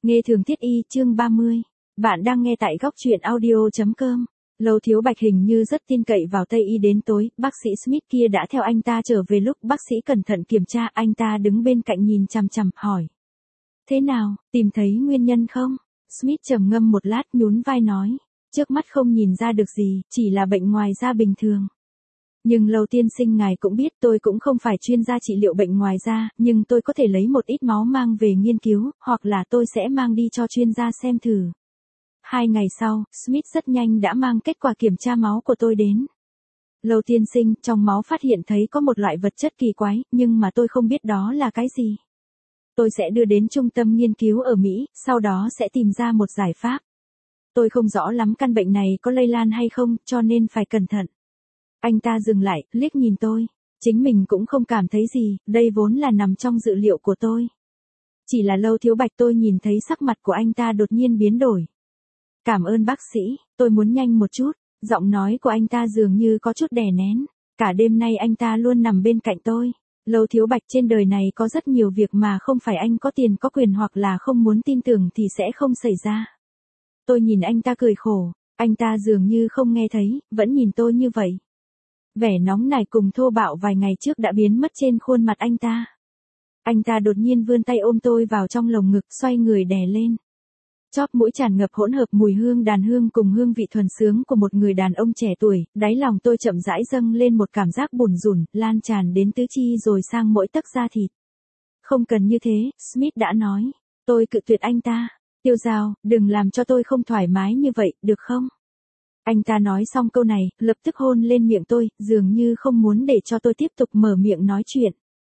Nghe thường thiết y chương 30. Bạn đang nghe tại góc truyện audio.com. Lầu Thiếu Bạch hình như rất tin cậy vào Tây y đến tối, bác sĩ Smith kia đã theo anh ta trở về lúc bác sĩ cẩn thận kiểm tra, anh ta đứng bên cạnh nhìn chằm chằm, hỏi. Thế nào, tìm thấy nguyên nhân không? Smith trầm ngâm một lát nhún vai nói. Trước mắt không nhìn ra được gì, chỉ là bệnh ngoài da bình thường. Nhưng Lầu tiên sinh ngài cũng biết tôi cũng không phải chuyên gia trị liệu bệnh ngoài da, nhưng tôi có thể lấy một ít máu mang về nghiên cứu, hoặc là tôi sẽ mang đi cho chuyên gia xem thử. 2 ngày sau, Smith rất nhanh đã mang kết quả kiểm tra máu của tôi đến. Lầu tiên sinh, trong máu phát hiện thấy có một loại vật chất kỳ quái, nhưng mà tôi không biết đó là cái gì. Tôi sẽ đưa đến trung tâm nghiên cứu ở Mỹ, sau đó sẽ tìm ra một giải pháp. Tôi không rõ lắm căn bệnh này có lây lan hay không, cho nên phải cẩn thận. Anh ta dừng lại, liếc nhìn tôi. Chính mình cũng không cảm thấy gì, đây vốn là nằm trong dự liệu của tôi. Chỉ là Lầu Thiếu Bạch, tôi nhìn thấy sắc mặt của anh ta đột nhiên biến đổi. Cảm ơn bác sĩ, tôi muốn nhanh một chút. Giọng nói của anh ta dường như có chút đè nén. Cả đêm nay anh ta luôn nằm bên cạnh tôi. Lầu Thiếu Bạch, trên đời này có rất nhiều việc mà không phải anh có tiền có quyền hoặc là không muốn tin tưởng thì sẽ không xảy ra. Tôi nhìn anh ta cười khổ. Anh ta dường như không nghe thấy, vẫn nhìn tôi như vậy. Vẻ nóng nảy cùng thô bạo vài ngày trước đã biến mất trên khuôn mặt anh ta. Anh ta đột nhiên vươn tay ôm tôi vào trong lồng ngực, xoay người đè lên. Chóp mũi tràn ngập hỗn hợp mùi hương đàn hương cùng hương vị thuần sướng của một người đàn ông trẻ tuổi, đáy lòng tôi chậm rãi dâng lên một cảm giác bủn rủn, lan tràn đến tứ chi rồi sang mỗi tấc da thịt. Không cần như thế, Smith đã nói. Tôi cự tuyệt anh ta. Tiêu Giao, đừng làm cho tôi không thoải mái như vậy, được không? Anh ta nói xong câu này, lập tức hôn lên miệng tôi, dường như không muốn để cho tôi tiếp tục mở miệng nói chuyện.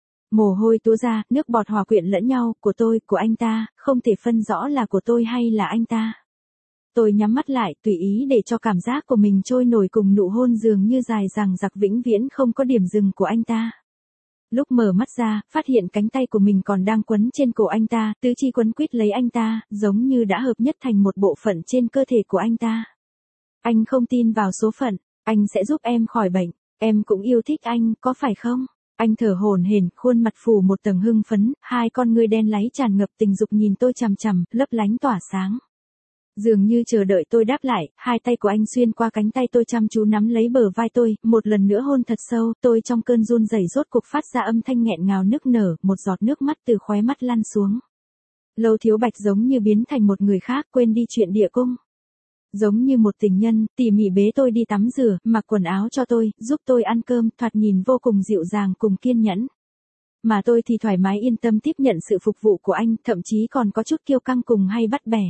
Mồ hôi túa ra, nước bọt hòa quyện lẫn nhau, của tôi, của anh ta, không thể phân rõ là của tôi hay là anh ta. Tôi nhắm mắt lại, tùy ý để cho cảm giác của mình trôi nổi cùng nụ hôn dường như dài dằng dặc vĩnh viễn không có điểm dừng của anh ta. Lúc mở mắt ra, phát hiện cánh tay của mình còn đang quấn trên cổ anh ta, tứ chi quấn quýt lấy anh ta, giống như đã hợp nhất thành một bộ phận trên cơ thể của anh ta. Anh không tin vào số phận, anh sẽ giúp em khỏi bệnh, em cũng yêu thích anh, có phải không? Anh thở hổn hển, khuôn mặt phủ một tầng hưng phấn, hai con ngươi đen láy tràn ngập tình dục nhìn tôi chằm chằm, lấp lánh tỏa sáng. Dường như chờ đợi tôi đáp lại, hai tay của anh xuyên qua cánh tay tôi chăm chú nắm lấy bờ vai tôi, một lần nữa hôn thật sâu, tôi trong cơn run rẩy rốt cuộc phát ra âm thanh nghẹn ngào nức nở, một giọt nước mắt từ khóe mắt lăn xuống. Lầu Thiếu Bạch giống như biến thành một người khác, quên đi chuyện địa cung. Giống như một tình nhân, tỉ mỉ bế tôi đi tắm rửa, mặc quần áo cho tôi, giúp tôi ăn cơm, thoạt nhìn vô cùng dịu dàng cùng kiên nhẫn. Mà tôi thì thoải mái yên tâm tiếp nhận sự phục vụ của anh, thậm chí còn có chút kiêu căng cùng hay bắt bẻ.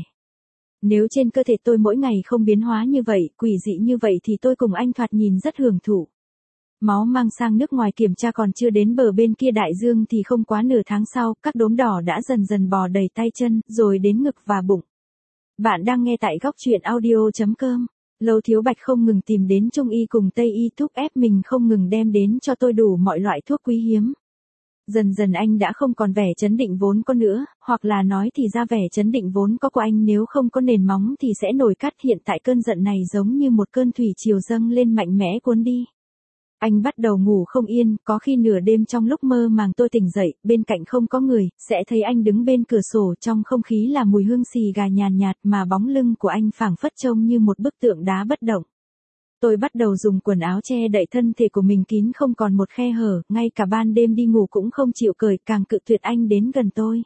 Nếu trên cơ thể tôi mỗi ngày không biến hóa như vậy, quỷ dị như vậy thì tôi cùng anh thoạt nhìn rất hưởng thụ. Máu mang sang nước ngoài kiểm tra còn chưa đến bờ bên kia đại dương thì không quá nửa tháng sau, các đốm đỏ đã dần dần bò đầy tay chân, rồi đến ngực và bụng. Bạn đang nghe tại góc truyện audio.com. Lầu Thiếu Bạch không ngừng tìm đến Trung y cùng Tây y thúc ép mình không ngừng đem đến cho tôi đủ mọi loại thuốc quý hiếm. Dần dần anh đã không còn vẻ chấn định vốn có nữa, hoặc là nói thì ra vẻ chấn định vốn có của anh nếu không có nền móng thì sẽ nổi cắt. Hiện tại cơn giận này giống như một cơn thủy triều dâng lên mạnh mẽ cuốn đi. Anh bắt đầu ngủ không yên, có khi nửa đêm trong lúc mơ màng tôi tỉnh dậy, bên cạnh không có người, sẽ thấy anh đứng bên cửa sổ, trong không khí là mùi hương xì gà nhàn nhạt mà bóng lưng của anh phảng phất trông như một bức tượng đá bất động. Tôi bắt đầu dùng quần áo che đậy thân thể của mình kín không còn một khe hở, ngay cả ban đêm đi ngủ cũng không chịu cởi, càng cự tuyệt anh đến gần tôi.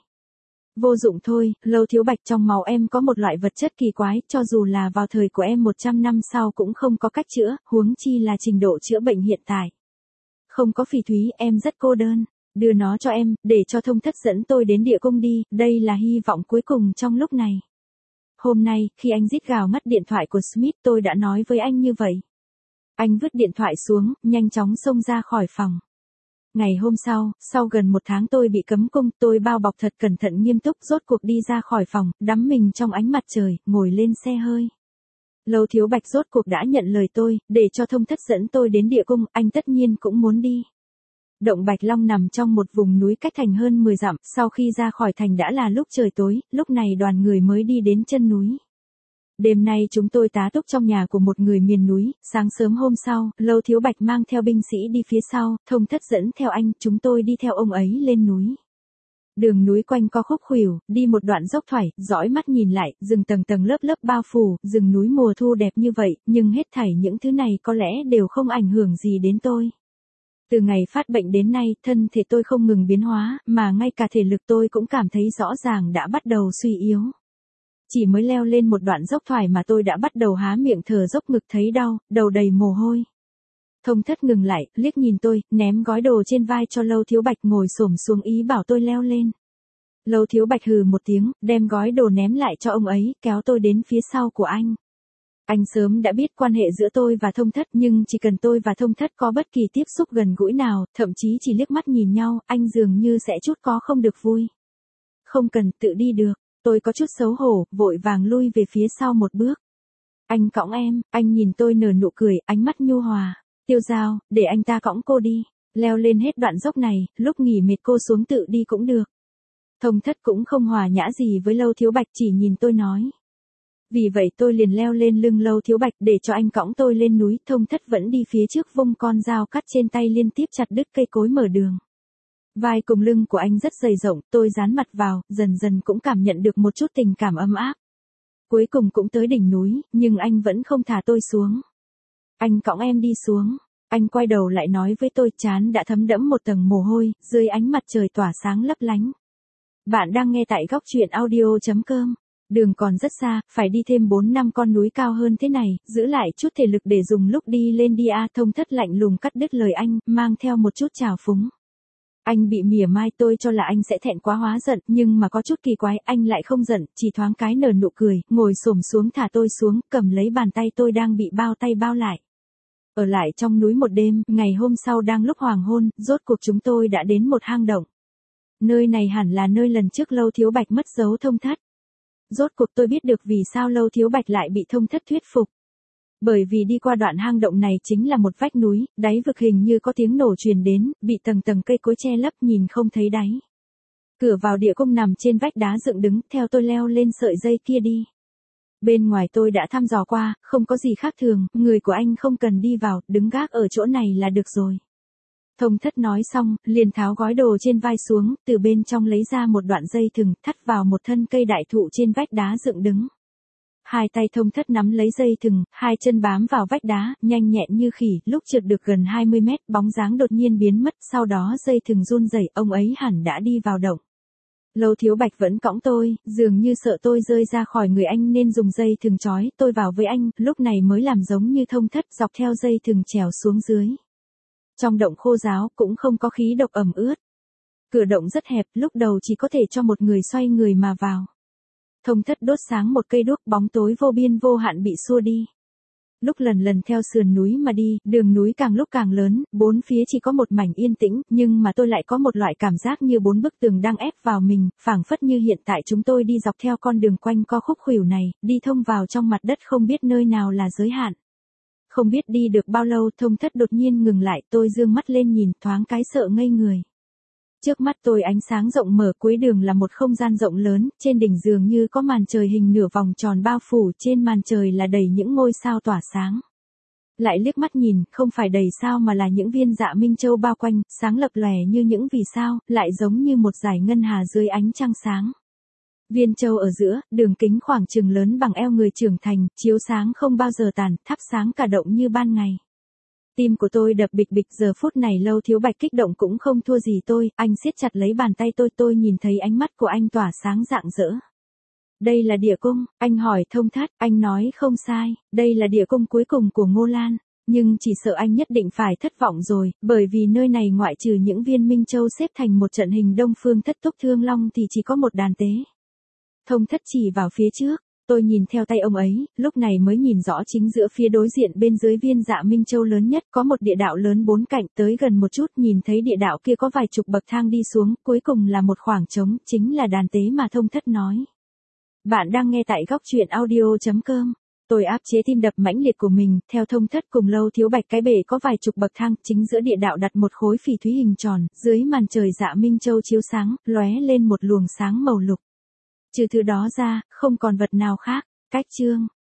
Vô dụng thôi, Lầu Thiếu Bạch, trong máu em có một loại vật chất kỳ quái, cho dù là vào thời của em 100 năm sau cũng không có cách chữa, huống chi là trình độ chữa bệnh hiện tại. Không có Phỉ Thúy, em rất cô đơn, đưa nó cho em, để cho Thông Thất dẫn tôi đến địa cung đi, đây là hy vọng cuối cùng trong lúc này. Hôm nay, khi anh rít gào ngắt điện thoại của Smith, tôi đã nói với anh như vậy. Anh vứt điện thoại xuống, nhanh chóng xông ra khỏi phòng. Ngày hôm sau gần 1 tháng tôi bị cấm cung, tôi bao bọc thật cẩn thận nghiêm túc, rốt cuộc đi ra khỏi phòng, đắm mình trong ánh mặt trời, ngồi lên xe hơi. Lầu Thiếu Bạch rốt cuộc đã nhận lời tôi, để cho Thông Thất dẫn tôi đến địa cung, anh tất nhiên cũng muốn đi. Động Bạch Long nằm trong một vùng núi cách thành hơn 10 dặm, sau khi ra khỏi thành đã là lúc trời tối, lúc này đoàn người mới đi đến chân núi. Đêm nay chúng tôi tá túc trong nhà của một người miền núi, sáng sớm hôm sau, Lầu Thiếu Bạch mang theo binh sĩ đi phía sau, Thông Thất dẫn theo anh, chúng tôi đi theo ông ấy lên núi. Đường núi quanh co khúc khuỷu, đi một đoạn dốc thoải, dõi mắt nhìn lại, rừng tầng tầng lớp lớp bao phủ, rừng núi mùa thu đẹp như vậy, nhưng hết thảy những thứ này có lẽ đều không ảnh hưởng gì đến tôi. Từ ngày phát bệnh đến nay, thân thể tôi không ngừng biến hóa, mà ngay cả thể lực tôi cũng cảm thấy rõ ràng đã bắt đầu suy yếu. Chỉ mới leo lên một đoạn dốc thoải mà tôi đã bắt đầu há miệng thở dốc, ngực thấy đau, đầu đầy mồ hôi. Thông Thất ngừng lại, liếc nhìn tôi, ném gói đồ trên vai cho Lâu Thiếu Bạch, ngồi xổm xuống ý bảo tôi leo lên. Lâu Thiếu Bạch hừ một tiếng, đem gói đồ ném lại cho ông ấy, kéo tôi đến phía sau của anh. Anh sớm đã biết quan hệ giữa tôi và Thông Thất, nhưng chỉ cần tôi và Thông Thất có bất kỳ tiếp xúc gần gũi nào, thậm chí chỉ liếc mắt nhìn nhau, anh dường như sẽ chút có không được vui. Không cần, tự đi được. Tôi có chút xấu hổ, vội vàng lui về phía sau một bước. Anh cõng em, anh nhìn tôi nở nụ cười, ánh mắt nhu hòa. Tiêu Giao, để anh ta cõng cô đi. Leo lên hết đoạn dốc này, lúc nghỉ mệt cô xuống tự đi cũng được. Thông Thất cũng không hòa nhã gì với Lâu Thiếu Bạch, chỉ nhìn tôi nói. Vì vậy tôi liền leo lên lưng Lâu Thiếu Bạch để cho anh cõng tôi lên núi. Thông Thất vẫn đi phía trước vung con dao cắt trên tay liên tiếp chặt đứt cây cối mở đường. Vai cùng lưng của anh rất dày rộng, tôi dán mặt vào, dần dần cũng cảm nhận được một chút tình cảm ấm áp. Cuối cùng cũng tới đỉnh núi, nhưng anh vẫn không thả tôi xuống. Anh cõng em đi xuống. Anh quay đầu lại nói với tôi, trán đã thấm đẫm một tầng mồ hôi, dưới ánh mặt trời tỏa sáng lấp lánh. Bạn đang nghe tại góc truyện audio.com. Đường còn rất xa, phải đi thêm 4 năm con núi cao hơn thế này, giữ lại chút thể lực để dùng lúc đi lên đi a. Thông Thất lạnh lùng cắt đứt lời anh, mang theo một chút trào phúng. Anh bị mỉa mai, tôi cho là anh sẽ thẹn quá hóa giận, nhưng mà có chút kỳ quái, anh lại không giận, chỉ thoáng cái nở nụ cười, ngồi xổm xuống thả tôi xuống, cầm lấy bàn tay tôi đang bị bao tay bao lại. Ở lại trong núi một đêm, ngày hôm sau đang lúc hoàng hôn, rốt cuộc chúng tôi đã đến một hang động. Nơi này hẳn là nơi lần trước Lâu Thiếu Bạch mất dấu Thông Thất. Rốt cuộc tôi biết được vì sao Lâu Thiếu Bạch lại bị Thông Thất thuyết phục. Bởi vì đi qua đoạn hang động này chính là một vách núi, đáy vực hình như có tiếng nổ truyền đến, bị tầng tầng cây cối che lấp nhìn không thấy đáy. Cửa vào địa cung nằm trên vách đá dựng đứng, theo tôi leo lên sợi dây kia đi. Bên ngoài tôi đã thăm dò qua, không có gì khác thường, người của anh không cần đi vào, đứng gác ở chỗ này là được rồi. Thông Thất nói xong, liền tháo gói đồ trên vai xuống, từ bên trong lấy ra một đoạn dây thừng, thắt vào một thân cây đại thụ trên vách đá dựng đứng. Hai tay Thông Thất nắm lấy dây thừng, hai chân bám vào vách đá, nhanh nhẹn như khỉ, lúc trượt được gần 20 mét, bóng dáng đột nhiên biến mất, sau đó dây thừng run rẩy, ông ấy hẳn đã đi vào động. Lâu Thiếu Bạch vẫn cõng tôi, dường như sợ tôi rơi ra khỏi người anh nên dùng dây thừng trói tôi vào với anh, lúc này mới làm giống như Thông Thất, dọc theo dây thừng trèo xuống dưới. Trong động khô ráo, cũng không có khí độc ẩm ướt. Cửa động rất hẹp, lúc đầu chỉ có thể cho một người xoay người mà vào. Thông Thất đốt sáng một cây đuốc, bóng tối vô biên vô hạn bị xua đi. Lúc lần lần theo sườn núi mà đi, đường núi càng lúc càng lớn, bốn phía chỉ có một mảnh yên tĩnh, nhưng mà tôi lại có một loại cảm giác như 4 bức tường đang ép vào mình, phảng phất như hiện tại chúng tôi đi dọc theo con đường quanh co khúc khuỷu này, đi thông vào trong mặt đất không biết nơi nào là giới hạn. Không biết đi được bao lâu, Thông Thất đột nhiên ngừng lại, tôi dương mắt lên nhìn, thoáng cái sợ ngây người. Trước mắt tôi ánh sáng rộng mở, cuối đường là một không gian rộng lớn, trên đỉnh dường như có màn trời hình nửa vòng tròn bao phủ, trên màn trời là đầy những ngôi sao tỏa sáng. Lại liếc mắt nhìn, không phải đầy sao mà là những viên dạ minh châu bao quanh, sáng lập lòe như những vì sao, lại giống như một dải ngân hà dưới ánh trăng sáng. Viên châu ở giữa, đường kính khoảng chừng lớn bằng eo người trưởng thành, chiếu sáng không bao giờ tàn, thắp sáng cả động như ban ngày. Tim của tôi đập bịch bịch, giờ phút này Lâu Thiếu Bạch kích động cũng không thua gì tôi, anh siết chặt lấy bàn tay tôi nhìn thấy ánh mắt của anh tỏa sáng rạng rỡ. Đây là địa cung, anh hỏi Thông Thất, anh nói không sai, đây là địa cung cuối cùng của Ngô Lan, nhưng chỉ sợ anh nhất định phải thất vọng rồi, bởi vì nơi này ngoại trừ những viên minh châu xếp thành một trận hình đông phương thất túc thương long thì chỉ có một đàn tế. Thông Thất chỉ vào phía trước. Tôi nhìn theo tay ông ấy, lúc này mới nhìn rõ chính giữa phía đối diện bên dưới viên dạ minh châu lớn nhất có một địa đạo lớn 4 cạnh, tới gần một chút nhìn thấy địa đạo kia có vài chục bậc thang đi xuống, cuối cùng là một khoảng trống, chính là đàn tế mà Thông Thất nói. Bạn đang nghe tại góc truyện audio.com. Tôi áp chế tim đập mãnh liệt của mình, theo Thông Thất cùng Lâu Thiếu Bạch cái bể có vài chục bậc thang, chính giữa địa đạo đặt một khối phỉ thúy hình tròn, dưới màn trời dạ minh châu chiếu sáng, lóe lên một luồng sáng màu lục. Trừ thứ đó ra, không còn vật nào khác. Cách chương